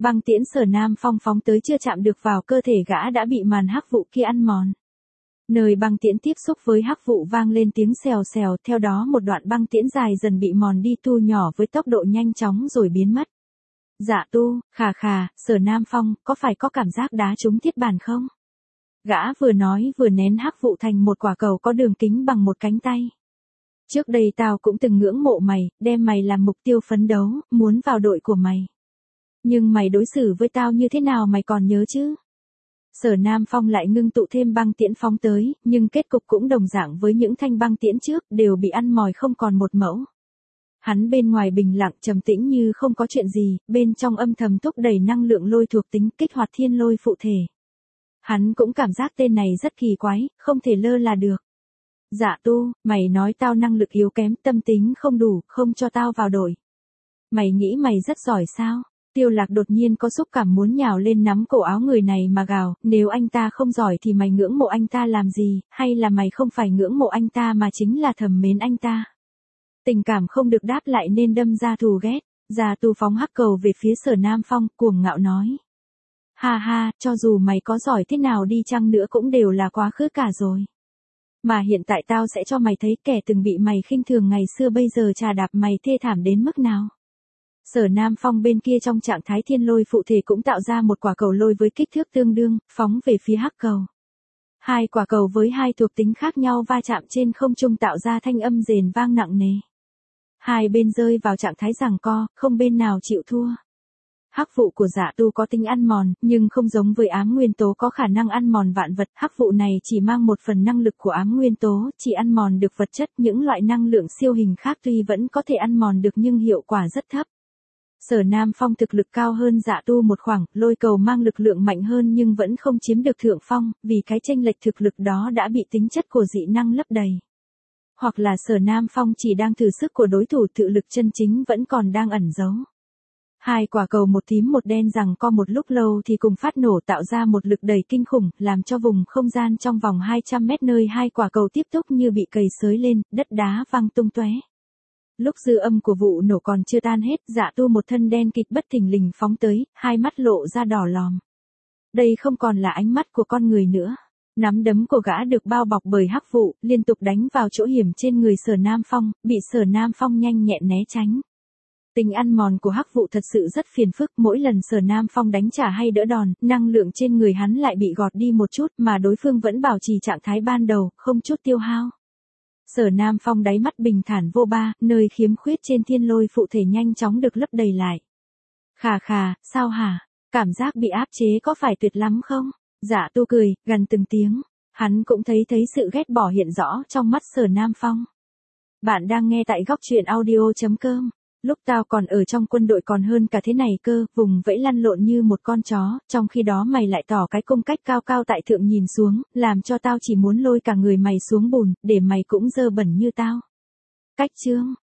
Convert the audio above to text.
Băng tiễn Sở Nam Phong phóng tới chưa chạm được vào cơ thể gã đã bị màn hắc vụ kia ăn mòn. Nơi băng tiễn tiếp xúc với hắc vụ vang lên tiếng xèo xèo, theo đó một đoạn băng tiễn dài dần bị mòn đi thu nhỏ với tốc độ nhanh chóng rồi biến mất. Dạ Tu, khà khà, Sở Nam Phong, có phải có cảm giác đá trúng thiết bàn không? Gã vừa nói vừa nén hắc vụ thành một quả cầu có đường kính bằng một cánh tay. Trước đây tao cũng từng ngưỡng mộ mày, đem mày làm mục tiêu phấn đấu, muốn vào đội của mày. Nhưng mày đối xử với tao như thế nào mày còn nhớ chứ? Sở Nam Phong lại ngưng tụ thêm băng tiễn phóng tới, nhưng kết cục cũng đồng dạng với những thanh băng tiễn trước, đều bị ăn mòn không còn một mẫu. Hắn bên ngoài bình lặng trầm tĩnh như không có chuyện gì, bên trong âm thầm thúc đẩy năng lượng lôi thuộc tính kích hoạt thiên lôi phụ thể. Hắn cũng cảm giác tên này rất kỳ quái, không thể lơ là được. Dạ Tu, mày nói tao năng lực yếu kém, tâm tính không đủ, không cho tao vào đội. Mày nghĩ mày rất giỏi sao? Tiêu Lạc đột nhiên có xúc cảm muốn nhào lên nắm cổ áo người này mà gào, nếu anh ta không giỏi thì mày ngưỡng mộ anh ta làm gì, hay là mày không phải ngưỡng mộ anh ta mà chính là thầm mến anh ta. Tình cảm không được đáp lại nên đâm ra thù ghét, Già Tu phóng hắc cầu về phía Sở Nam Phong, cuồng ngạo nói. Ha ha, cho dù mày có giỏi thế nào đi chăng nữa cũng đều là quá khứ cả rồi. Mà hiện tại tao sẽ cho mày thấy kẻ từng bị mày khinh thường ngày xưa bây giờ trà đạp mày thê thảm đến mức nào. Sở Nam Phong bên kia trong trạng thái thiên lôi phụ thể cũng tạo ra một quả cầu lôi với kích thước tương đương, phóng về phía hắc cầu. Hai quả cầu với hai thuộc tính khác nhau va chạm trên không trung tạo ra thanh âm rền vang nặng nề. Hai bên rơi vào trạng thái giằng co, không bên nào chịu thua. Hắc vụ của Dạ Tu có tính ăn mòn, nhưng không giống với ám nguyên tố có khả năng ăn mòn vạn vật. Hắc vụ này chỉ mang một phần năng lực của ám nguyên tố, chỉ ăn mòn được vật chất. Những loại năng lượng siêu hình khác tuy vẫn có thể ăn mòn được nhưng hiệu quả rất thấp. Sở Nam Phong thực lực cao hơn Dạ Tu một khoảng, lôi cầu mang lực lượng mạnh hơn nhưng vẫn không chiếm được thượng phong, vì cái chênh lệch thực lực đó đã bị tính chất của dị năng lấp đầy. Hoặc là Sở Nam Phong chỉ đang thử sức của đối thủ, tự lực chân chính vẫn còn đang ẩn giấu. Hai quả cầu một tím một đen giằng co một lúc lâu thì cùng phát nổ tạo ra một lực đẩy kinh khủng, làm cho vùng không gian trong vòng 200 mét nơi hai quả cầu tiếp tục như bị cầy xới lên, đất đá văng tung tóe. Lúc dư âm của vụ nổ còn chưa tan hết, Dạ Tu một thân đen kịt bất thình lình phóng tới, hai mắt lộ ra đỏ lòm. Đây không còn là ánh mắt của con người nữa. Nắm đấm của gã được bao bọc bởi hắc vụ, liên tục đánh vào chỗ hiểm trên người Sở Nam Phong, bị Sở Nam Phong nhanh nhẹn né tránh. Tính ăn mòn của hắc vụ thật sự rất phiền phức, mỗi lần Sở Nam Phong đánh trả hay đỡ đòn, năng lượng trên người hắn lại bị gọt đi một chút mà đối phương vẫn bảo trì trạng thái ban đầu, không chút tiêu hao. Sở Nam Phong đáy mắt bình thản vô ba, nơi khiếm khuyết trên thiên lôi phụ thể nhanh chóng được lấp đầy lại. Khà khà, sao hả? Cảm giác bị áp chế có phải tuyệt lắm không? Dạ Tu cười, gần từng tiếng. Hắn cũng thấy sự ghét bỏ hiện rõ trong mắt Sở Nam Phong. Bạn đang nghe tại góc truyện audio.com. Lúc tao còn ở trong quân đội còn hơn cả thế này cơ, vùng vẫy lăn lộn như một con chó, trong khi đó mày lại tỏ cái cung cách cao cao tại thượng nhìn xuống, làm cho tao chỉ muốn lôi cả người mày xuống bùn, để mày cũng dơ bẩn như tao. Cách chương